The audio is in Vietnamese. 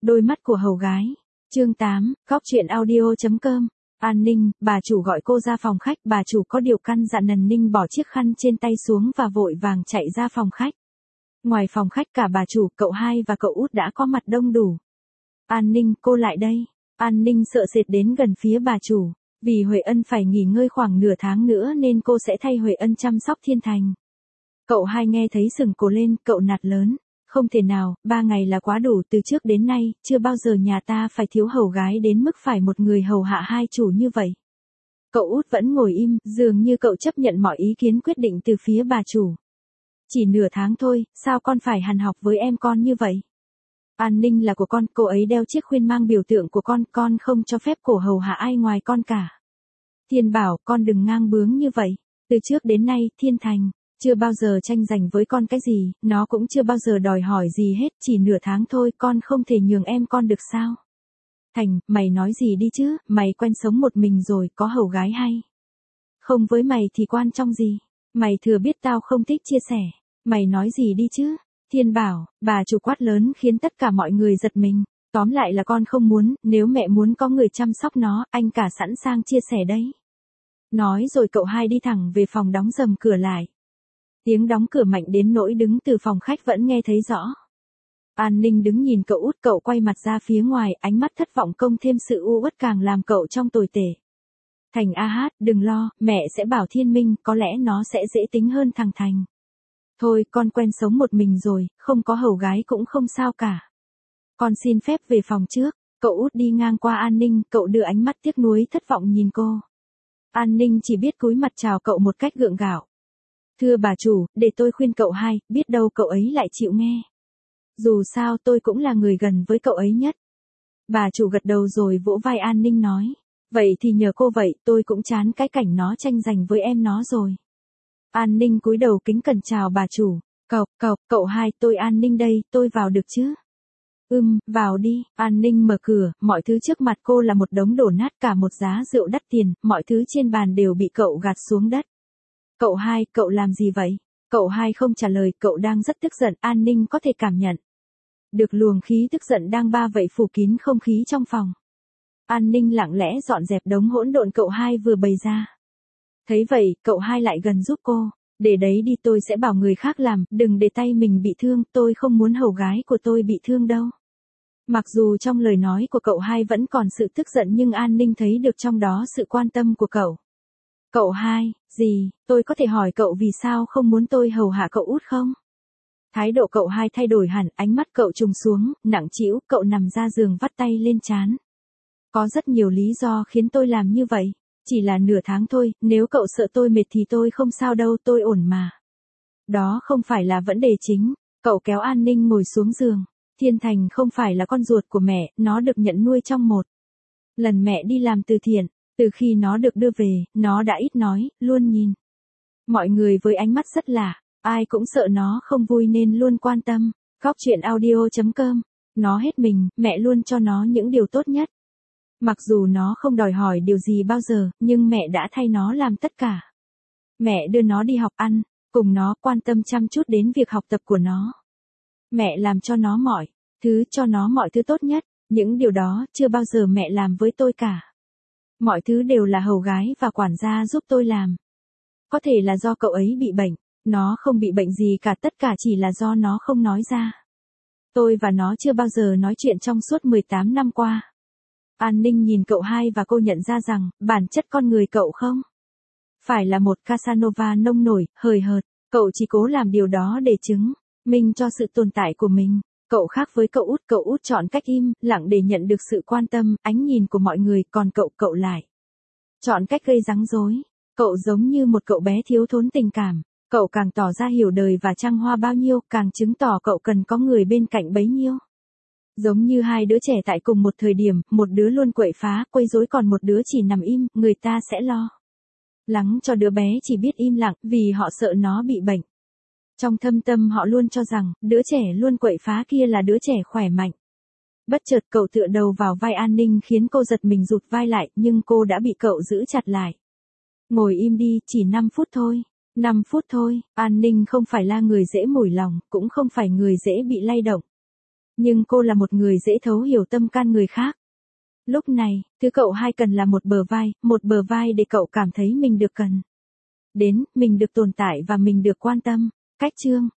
Đôi mắt của hầu gái. Chương 8, góc truyện audio.com. An Ninh, bà chủ gọi cô ra phòng khách, bà chủ có điều căn dặn An Ninh bỏ chiếc khăn trên tay xuống và vội vàng chạy ra phòng khách. Ngoài phòng khách cả bà chủ, cậu hai và cậu út đã có mặt đông đủ. An Ninh, cô lại đây. An Ninh sợ sệt đến gần phía bà chủ. Vì Huệ Ân phải nghỉ ngơi khoảng nửa tháng nữa nên cô sẽ thay Huệ Ân chăm sóc Thiên Thành. Cậu hai nghe thấy sừng cổ lên, cậu nạt lớn. Không thể nào, 3 ngày là quá đủ, từ trước đến nay, chưa bao giờ nhà ta phải thiếu hầu gái đến mức phải một người hầu hạ hai chủ như vậy. Cậu út vẫn ngồi im, dường như cậu chấp nhận mọi ý kiến quyết định từ phía bà chủ. Chỉ nửa tháng thôi, sao con phải hằn học với em con như vậy? An Ninh là của con, cô ấy đeo chiếc khuyên mang biểu tượng của con không cho phép cổ hầu hạ ai ngoài con cả. Thiên bảo, con đừng ngang bướng như vậy. Từ trước đến nay, Thiên Thành chưa bao giờ tranh giành với con cái gì, nó cũng chưa bao giờ đòi hỏi gì hết, chỉ nửa tháng thôi, con không thể nhường em con được sao? Thành, mày nói gì đi chứ, mày quen sống một mình rồi, có hầu gái hay? Không với mày thì quan trọng gì? Mày thừa biết tao không thích chia sẻ. Mày nói gì đi chứ? Thiên bảo, bà chủ quát lớn khiến tất cả mọi người giật mình. Tóm lại là con không muốn, nếu mẹ muốn có người chăm sóc nó, anh cả sẵn sàng chia sẻ đấy. Nói rồi cậu hai đi thẳng về phòng đóng rầm cửa lại. Tiếng đóng cửa mạnh đến nỗi đứng từ phòng khách vẫn nghe thấy rõ. An Ninh đứng nhìn cậu út, cậu quay mặt ra phía ngoài, ánh mắt thất vọng cộng thêm sự u uất càng làm cậu trong tồi tệ. Thành a hát, đừng lo, mẹ sẽ bảo Thiên Minh, có lẽ nó sẽ dễ tính hơn thằng Thành. Thôi, con quen sống một mình rồi, không có hầu gái cũng không sao cả. Con xin phép về phòng trước. Cậu út đi ngang qua An Ninh, cậu đưa ánh mắt tiếc nuối thất vọng nhìn cô. An Ninh chỉ biết cúi mặt chào cậu một cách gượng gạo. Thưa bà chủ, để tôi khuyên cậu hai, biết đâu cậu ấy lại chịu nghe. Dù sao tôi cũng là người gần với cậu ấy nhất. Bà chủ gật đầu rồi vỗ vai An Ninh nói. Vậy thì nhờ cô vậy, tôi cũng chán cái cảnh nó tranh giành với em nó rồi. An Ninh cúi đầu kính cẩn chào bà chủ. Cậu hai, tôi An Ninh đây, tôi vào được chứ? Vào đi. An Ninh mở cửa, mọi thứ trước mặt cô là một đống đổ nát, cả một giá rượu đắt tiền, mọi thứ trên bàn đều bị cậu gạt xuống đất. Cậu hai, cậu làm gì vậy? Cậu hai không trả lời, cậu đang rất tức giận, An Ninh có thể cảm nhận được luồng khí tức giận đang ba vậy phủ kín không khí trong phòng. An Ninh lặng lẽ dọn dẹp đống hỗn độn cậu hai vừa bày ra. Thấy vậy, cậu hai lại gần giúp cô. Để đấy đi, tôi sẽ bảo người khác làm, đừng để tay mình bị thương, tôi không muốn hầu gái của tôi bị thương đâu. Mặc dù trong lời nói của cậu hai vẫn còn sự tức giận nhưng An Ninh thấy được trong đó sự quan tâm của cậu. Cậu hai, gì, tôi có thể hỏi cậu vì sao không muốn tôi hầu hạ cậu út không? Thái độ cậu hai thay đổi hẳn, ánh mắt cậu trùng xuống, nặng trĩu, cậu nằm ra giường vắt tay lên trán. Có rất nhiều lý do khiến tôi làm như vậy. Chỉ là nửa tháng thôi, nếu cậu sợ tôi mệt thì tôi không sao đâu, tôi ổn mà. Đó không phải là vấn đề chính. Cậu kéo An Ninh ngồi xuống giường. Thiên Thành không phải là con ruột của mẹ, nó được nhận nuôi trong một lần mẹ đi làm từ thiện. Từ khi nó được đưa về, nó đã ít nói, luôn nhìn mọi người với ánh mắt rất lạ. Ai cũng sợ nó không vui nên luôn quan tâm. Góc truyện audio.com. Nó hết mình, mẹ luôn cho nó những điều tốt nhất. Mặc dù nó không đòi hỏi điều gì bao giờ, nhưng mẹ đã thay nó làm tất cả. Mẹ đưa nó đi học ăn, cùng nó quan tâm chăm chút đến việc học tập của nó. Mẹ làm cho nó mọi thứ, cho nó mọi thứ tốt nhất. Những điều đó chưa bao giờ mẹ làm với tôi cả. Mọi thứ đều là hầu gái và quản gia giúp tôi làm. Có thể là do cậu ấy bị bệnh. Nó không bị bệnh gì cả, tất cả chỉ là do nó không nói ra. Tôi và nó chưa bao giờ nói chuyện trong suốt 18 năm qua. An Ninh nhìn cậu hai và cô nhận ra rằng, bản chất con người cậu không phải là một Casanova nông nổi, hời hợt. Cậu chỉ cố làm điều đó để chứng minh cho sự tồn tại của mình. Cậu khác với cậu út chọn cách im lặng để nhận được sự quan tâm, ánh nhìn của mọi người, còn cậu lại chọn cách gây rắc rối. Cậu giống như một cậu bé thiếu thốn tình cảm. Cậu càng tỏ ra hiểu đời và trăng hoa bao nhiêu, càng chứng tỏ cậu cần có người bên cạnh bấy nhiêu. Giống như hai đứa trẻ tại cùng một thời điểm, một đứa luôn quậy phá, quấy rối còn một đứa chỉ nằm im, người ta sẽ lo lắng cho đứa bé chỉ biết im lặng, vì họ sợ nó bị bệnh. Trong thâm tâm họ luôn cho rằng, đứa trẻ luôn quậy phá kia là đứa trẻ khỏe mạnh. Bất chợt cậu tựa đầu vào vai An Ninh khiến cô giật mình rụt vai lại, nhưng cô đã bị cậu giữ chặt lại. Ngồi im đi, chỉ 5 phút thôi. 5 phút thôi. An Ninh không phải là người dễ mủi lòng, cũng không phải người dễ bị lay động. Nhưng cô là một người dễ thấu hiểu tâm can người khác. Lúc này, thứ cậu hai cần là một bờ vai để cậu cảm thấy mình được cần đến, mình được tồn tại và mình được quan tâm. Cách chương